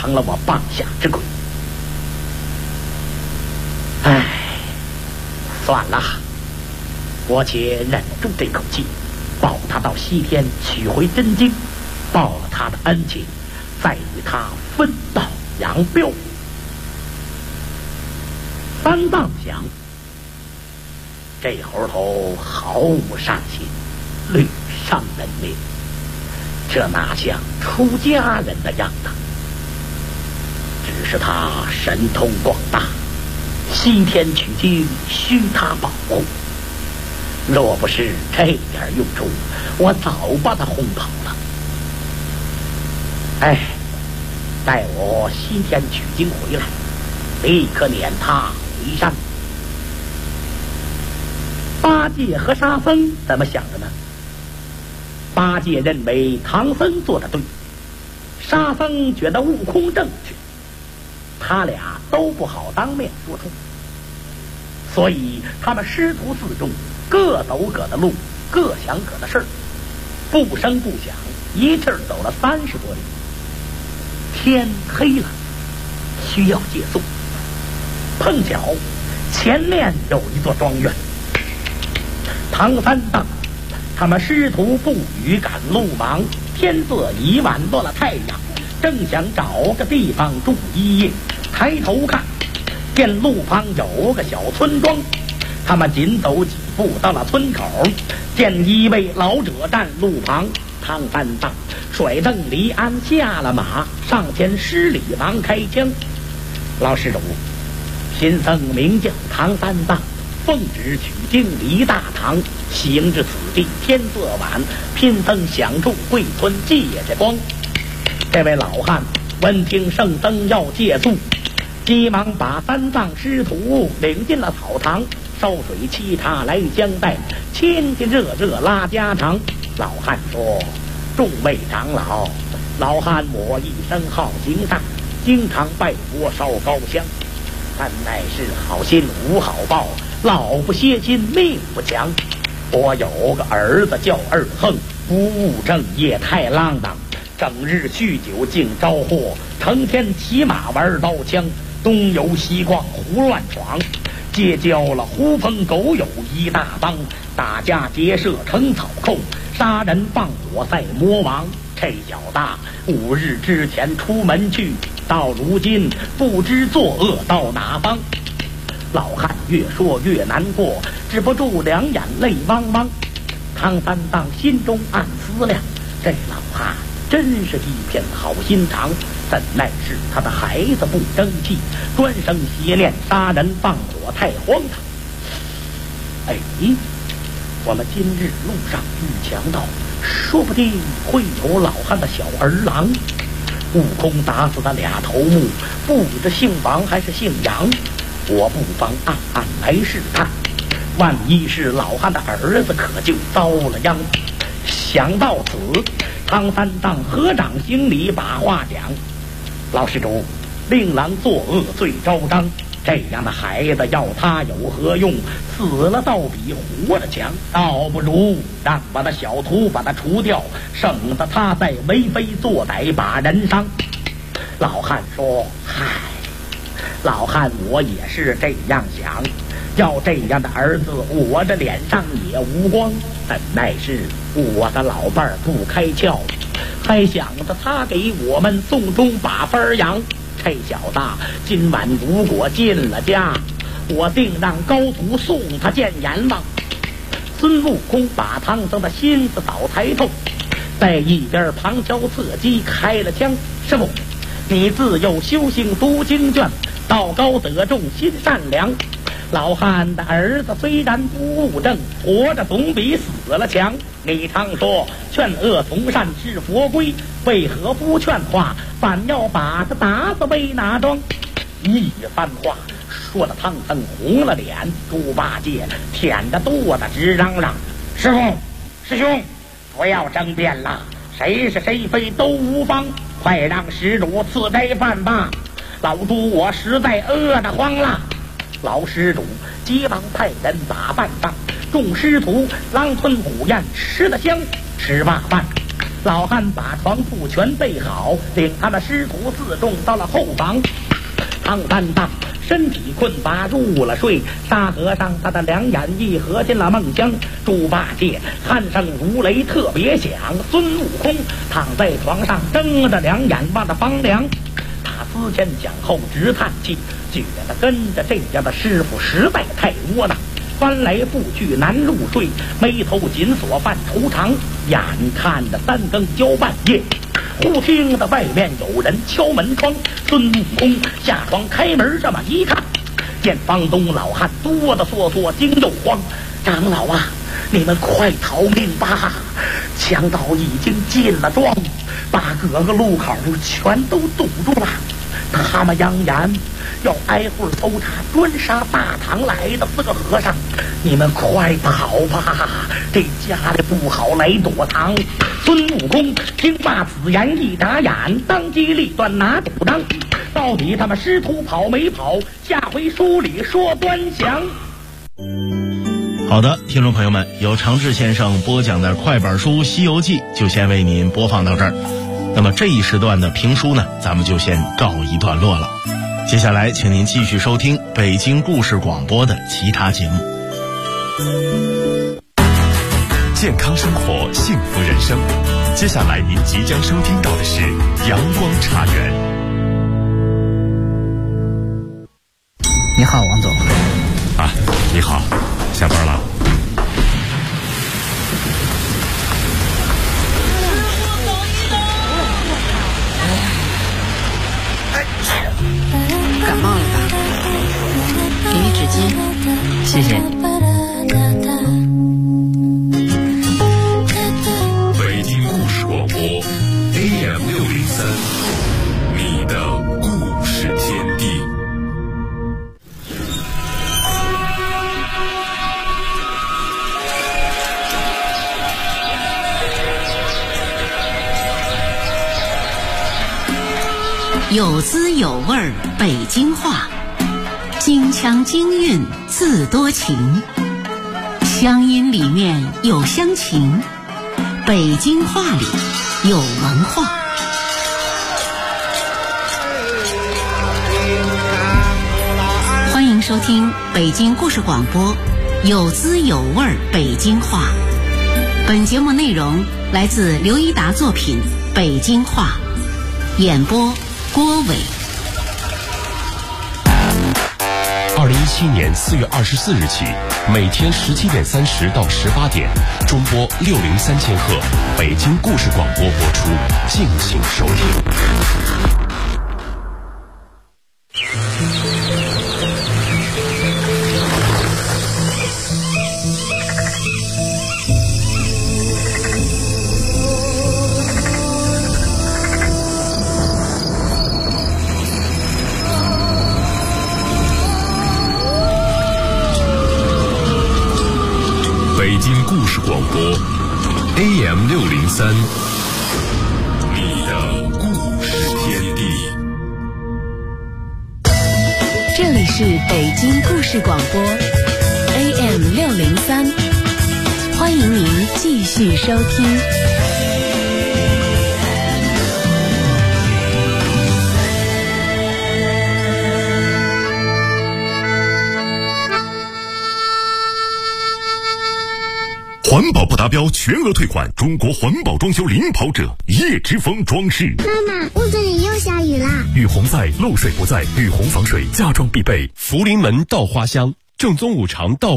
成了我棒下之鬼。唉，算了，我且忍住这口气，抱他到西天取回真经，报了他的恩情，再与他分道扬镳。三藏想，这猴头毫无善心，屡伤人命，这哪像出家人的样子？只是他神通广大，西天取经需他保护。若不是这点用处，我早把他轰跑了。哎，待我西天取经回来，立刻撵他回山。八戒和沙僧怎么想的呢？八戒认为唐僧做得对，沙僧觉得悟空正确，他俩都不好当面说出，所以他们师徒四众各走各的路，各想各的事儿，不声不响，一气儿走了30多里。天黑了，需要借宿。碰巧前面有一座庄园，唐三藏他们师徒不与赶路忙，天色已晚落了太阳，正想找个地方住一夜。抬头看见路旁有个小村庄，他们紧走几步到了村口，见一位老者站路旁。唐三藏甩蹬离鞍下了马，上前施礼忙开枪。老施主，贫僧名叫唐三藏，奉旨取经离大唐，行至此地天色晚，贫僧想住贵村借借光。这位老汉闻听圣僧要借宿，急忙把三藏师徒领进了草堂，烧水沏茶来相待，亲亲热热拉家常。老汉说：众位长老，老汉我一生好行善，经常拜佛烧高香，但乃是好心无好报，老不歇心命不强。我有个儿子叫二横，不务正业太浪荡，整日酗酒竟招祸，成天骑马玩刀枪，东游西逛胡乱闯，结交了狐朋狗友一大帮，打家劫舍成草寇，杀人放火赛魔王。这小子5日之前出门去，到如今不知作恶到哪方。老汉越说越难过，止不住两眼泪汪汪。唐三藏心中暗思量，这老汉真是一片好心肠，怎奈是他的孩子不争气，专生邪念，杀人放火太荒唐。哎，我们今日路上遇强盗，说不定会有老汉的小儿郎。悟空打死的2头目，不知姓王还是姓杨，我不妨暗暗来试探，万一是老汉的儿子，可就遭了殃。想到此，唐三藏合掌行礼，把话讲：老施主，令郎作恶最昭彰，这样的孩子要他有何用？死了倒比活着强，倒不如让我的小徒把他除掉，省得他再为非作歹把人伤。老汉说：嗨，老汉我也是这样想，要这样的儿子，我这脸上也无光，怎奈是我的老伴儿不开窍，还想着他给我们送终把分养。这小子今晚如果进了家，我定让高徒送他见阎王。孙悟空把唐僧的心思倒抬透，在一边旁敲侧击开了枪。师傅，你自幼修行读经卷，道高德重心善良，老汉的儿子虽然不务正，活着总比死了强。你常说劝恶从善是佛规，为何不劝化，反要把他打死为哪桩？一番话说的唐僧红了脸，猪八戒舔着肚子直嚷嚷：师傅师兄，不要争辩了，谁是谁非都无妨，快让施主赐斋饭吧，老猪我实在饿得慌了。老施主急忙派人把饭上，众师徒狼吞虎咽吃得香。吃罢饭， 老汉把床铺全备好，领他们师徒四众到了后房。唐三藏身体困乏入了睡，沙和尚他的两眼一合进了梦乡。猪八戒鼾声如雷特别响，孙悟空躺在床上睁着两眼望着房梁，他思前想后直叹气，觉得跟着这样的师傅实在太窝囊，翻来覆去难入睡，眉头紧锁犯愁肠。眼看着三更交半夜，忽听得外面有人敲门窗。孙悟空下床开门，这么一看，见房东老汉哆哆嗦嗦惊又慌。长老啊，你们快逃命吧，强盗已经进了庄，把各个路口全都堵住了，他们扬言要挨户搜查专杀大唐来的4个和尚，你们快跑吧，这家里不好来躲藏。孙悟空听罢此言一眨眼，当机立断拿主张，到底他们师徒跑没跑，下回书里说端详。 好的，听众朋友们，由常志先生播讲的快本书《西游记》就先为您播放到这儿。那么这一时段的评书呢，咱们就先告一段落了。接下来请您继续收听北京故事广播的其他节目。 健康生活，幸福人生。接下来您即将收听到的是阳光茶园。 你好，王总。 啊，你好，下班了？ 感冒了吧？给你纸巾，谢谢你。 北京故事广播 AM603，你的故事天地。 有滋有味儿北京话，京腔京韵字多情，乡音里面有乡情，北京话里有文化。欢迎收听北京故事广播有滋有味儿北京话。本节目内容来自刘一达作品《北京话》，演播郭伟。 2017年4月24日起，每天17点30到18点，中波603千赫，北京故事广播播出，敬请收听。北京故事广播 AM603，你的故事天地。 这里是北京故事广播 AM603，欢迎您继续收听。 环保不达标全额退款，中国环保装修领跑者叶之峰装饰。 妈妈，屋子里又下雨啦！ 雨洪在，漏水不在，雨洪防水家装必备。福临门稻花香，正宗五常稻